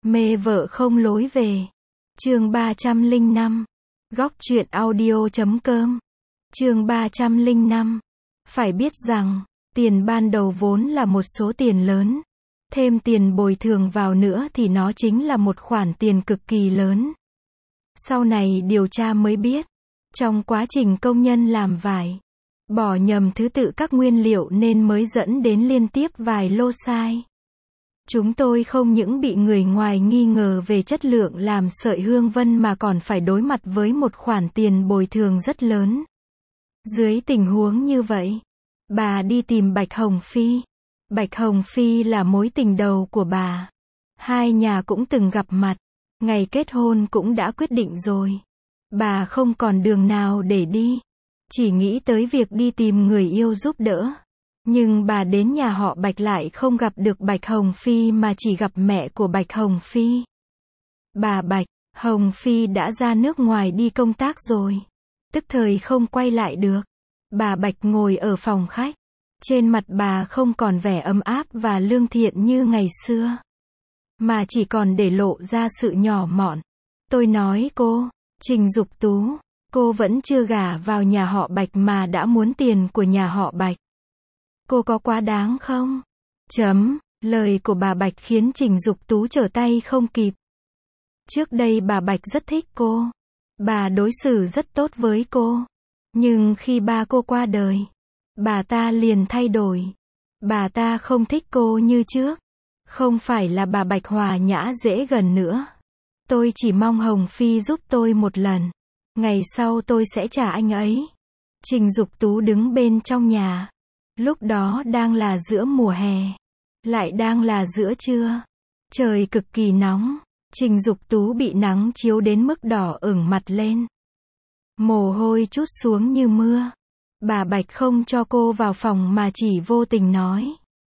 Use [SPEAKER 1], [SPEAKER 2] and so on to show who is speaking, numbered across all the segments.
[SPEAKER 1] Mê vợ không lối về. Chương 305. Góc truyện audio.com. Chương 305. Phải biết rằng, tiền ban đầu vốn là một số tiền lớn. Thêm tiền bồi thường vào nữa thì nó chính là một khoản tiền cực kỳ lớn. Sau này điều tra mới biết, trong quá trình công nhân làm vải, bỏ nhầm thứ tự các nguyên liệu nên mới dẫn đến liên tiếp vài lô sai. Chúng tôi không những bị người ngoài nghi ngờ về chất lượng làm sợi hương vân mà còn phải đối mặt với một khoản tiền bồi thường rất lớn. Dưới tình huống như vậy, bà đi tìm Bạch Hồng Phi. Bạch Hồng Phi là mối tình đầu của bà. Hai nhà cũng từng gặp mặt, ngày kết hôn cũng đã quyết định rồi. Bà không còn đường nào để đi, chỉ nghĩ tới việc đi tìm người yêu giúp đỡ. Nhưng bà đến nhà họ Bạch lại không gặp được Bạch Hồng Phi mà chỉ gặp mẹ của Bạch Hồng Phi. Bà Bạch Hồng Phi đã ra nước ngoài đi công tác rồi, tức thời không quay lại được. Bà Bạch ngồi ở phòng khách. Trên mặt bà không còn vẻ ấm áp và lương thiện như ngày xưa, mà chỉ còn để lộ ra sự nhỏ mọn. Tôi nói cô, Trình Dục Tú, cô vẫn chưa gả vào nhà họ Bạch mà đã muốn tiền của nhà họ Bạch. Cô có quá đáng không? Lời của bà Bạch khiến Trình Dục Tú trở tay không kịp. Trước đây bà Bạch rất thích cô. Bà đối xử rất tốt với cô. Nhưng khi ba cô qua đời, bà ta liền thay đổi. Bà ta không thích cô như trước. Không phải là bà Bạch hòa nhã dễ gần nữa. Tôi chỉ mong Hồng Phi giúp tôi một lần. Ngày sau tôi sẽ trả anh ấy. Trình Dục Tú đứng bên trong nhà. Lúc đó đang là giữa mùa hè, lại đang là giữa trưa. Trời cực kỳ nóng. Trình Dục Tú bị nắng chiếu đến mức đỏ ửng mặt lên. Mồ hôi trút xuống như mưa. Bà Bạch không cho cô vào phòng mà chỉ vô tình nói.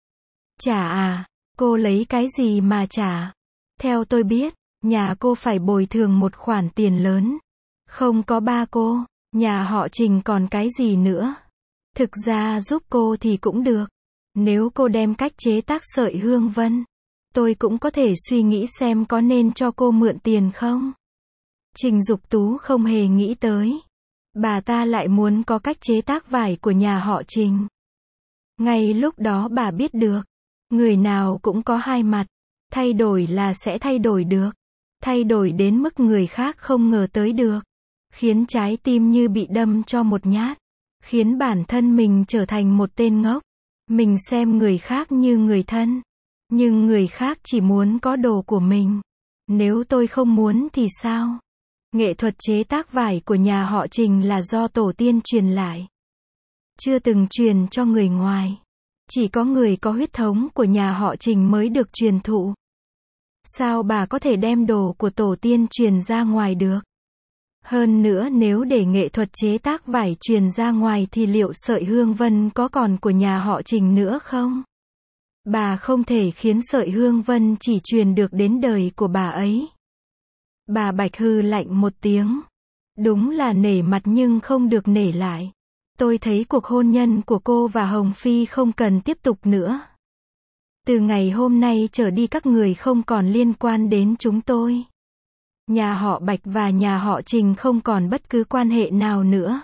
[SPEAKER 1] Trả à, cô lấy cái gì mà trả? Theo tôi biết, nhà cô phải bồi thường một khoản tiền lớn. Không có ba cô, nhà họ Trình còn cái gì nữa? Thực ra giúp cô thì cũng được. Nếu cô đem cách chế tác sợi hương vân, tôi cũng có thể suy nghĩ xem có nên cho cô mượn tiền không? Trình Dục Tú không hề nghĩ tới. Bà ta lại muốn có cách chế tác vải của nhà họ Trình. Ngay lúc đó bà biết được, người nào cũng có hai mặt. Thay đổi là sẽ thay đổi được. Thay đổi đến mức người khác không ngờ tới được. Khiến trái tim như bị đâm cho một nhát. Khiến bản thân mình trở thành một tên ngốc. Mình xem người khác như người thân. Nhưng người khác chỉ muốn có đồ của mình. Nếu tôi không muốn thì sao? Nghệ thuật chế tác vải của nhà họ Trình là do tổ tiên truyền lại. Chưa từng truyền cho người ngoài. Chỉ có người có huyết thống của nhà họ Trình mới được truyền thụ. Sao bà có thể đem đồ của tổ tiên truyền ra ngoài được? Hơn nữa nếu để nghệ thuật chế tác vải truyền ra ngoài thì liệu sợi hương vân có còn của nhà họ Trình nữa không? Bà không thể khiến sợi hương vân chỉ truyền được đến đời của bà ấy. Bà Bạch hừ lạnh một tiếng. Đúng là nể mặt nhưng không được nể lại. Tôi thấy cuộc hôn nhân của cô và Hồng Phi không cần tiếp tục nữa. Từ ngày hôm nay trở đi các người không còn liên quan đến chúng tôi. Nhà họ Bạch và nhà họ Trình không còn bất cứ quan hệ nào nữa.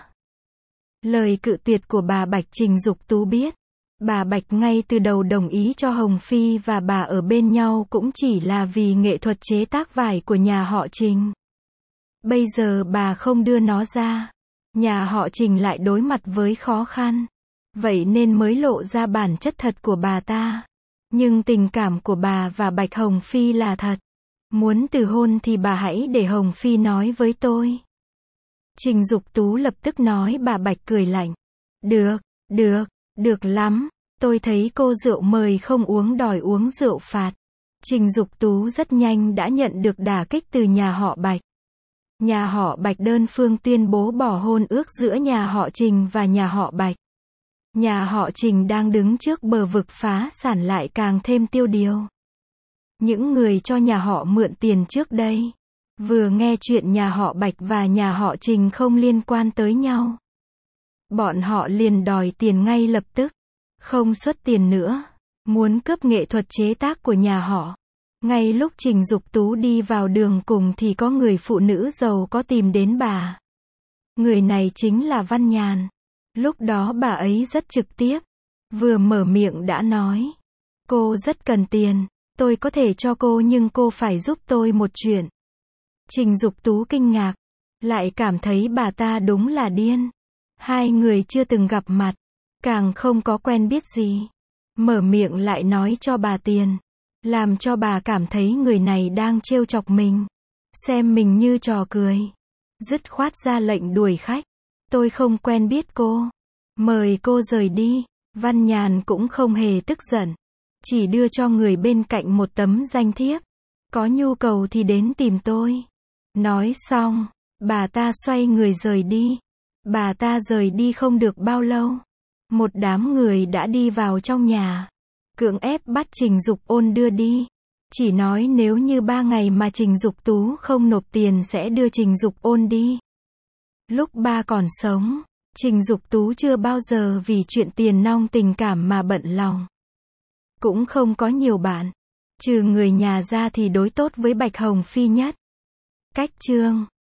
[SPEAKER 1] Lời cự tuyệt của bà Bạch Trình Dục Tú biết. Bà Bạch ngay từ đầu đồng ý cho Hồng Phi và bà ở bên nhau cũng chỉ là vì nghệ thuật chế tác vải của nhà họ Trình. Bây giờ bà không đưa nó ra, nhà họ Trình lại đối mặt với khó khăn. Vậy nên mới lộ ra bản chất thật của bà ta. Nhưng tình cảm của bà và Bạch Hồng Phi là thật. Muốn từ hôn thì bà hãy để Hồng Phi nói với tôi. Trình Dục Tú lập tức nói. Bà Bạch cười lạnh. Được lắm. Tôi thấy cô rượu mời không uống đòi uống rượu phạt. Trình Dục Tú rất nhanh đã nhận được đả kích từ nhà họ Bạch. Nhà họ Bạch đơn phương tuyên bố bỏ hôn ước giữa nhà họ Trình và nhà họ Bạch. Nhà họ Trình đang đứng trước bờ vực phá sản lại càng thêm tiêu điều. Những người cho nhà họ mượn tiền trước đây, vừa nghe chuyện nhà họ Bạch và nhà họ Trình không liên quan tới nhau, bọn họ liền đòi tiền ngay lập tức, không xuất tiền nữa, muốn cướp nghệ thuật chế tác của nhà họ. Ngay lúc Trình Dục Tú đi vào đường cùng thì có người phụ nữ giàu có tìm đến bà. Người này chính là Văn Nhàn. Lúc đó bà ấy rất trực tiếp. Vừa mở miệng đã nói. Cô rất cần tiền. Tôi có thể cho cô nhưng cô phải giúp tôi một chuyện. Trình Dục Tú kinh ngạc. Lại cảm thấy bà ta đúng là điên. Hai người chưa từng gặp mặt. Càng không có quen biết gì. Mở miệng lại nói cho bà tiền. Làm cho bà cảm thấy người này đang trêu chọc mình. Xem mình như trò cười. Dứt khoát ra lệnh đuổi khách. Tôi không quen biết cô. Mời cô rời đi. Văn Nhàn cũng không hề tức giận. Chỉ đưa cho người bên cạnh một tấm danh thiếp. Có nhu cầu thì đến tìm tôi. Nói xong, bà ta xoay người rời đi. Bà ta rời đi không được bao lâu. Một đám người đã đi vào trong nhà. Cưỡng ép bắt Trình Dục Ôn đưa đi. Chỉ nói nếu như 3 ngày mà Trình Dục Tú không nộp tiền sẽ đưa Trình Dục Ôn đi. Lúc ba còn sống, Trình Dục Tú chưa bao giờ vì chuyện tiền nong tình cảm mà bận lòng. Cũng không có nhiều bạn. Trừ người nhà ra thì đối tốt với Bạch Hồng Phi nhất. Cách chương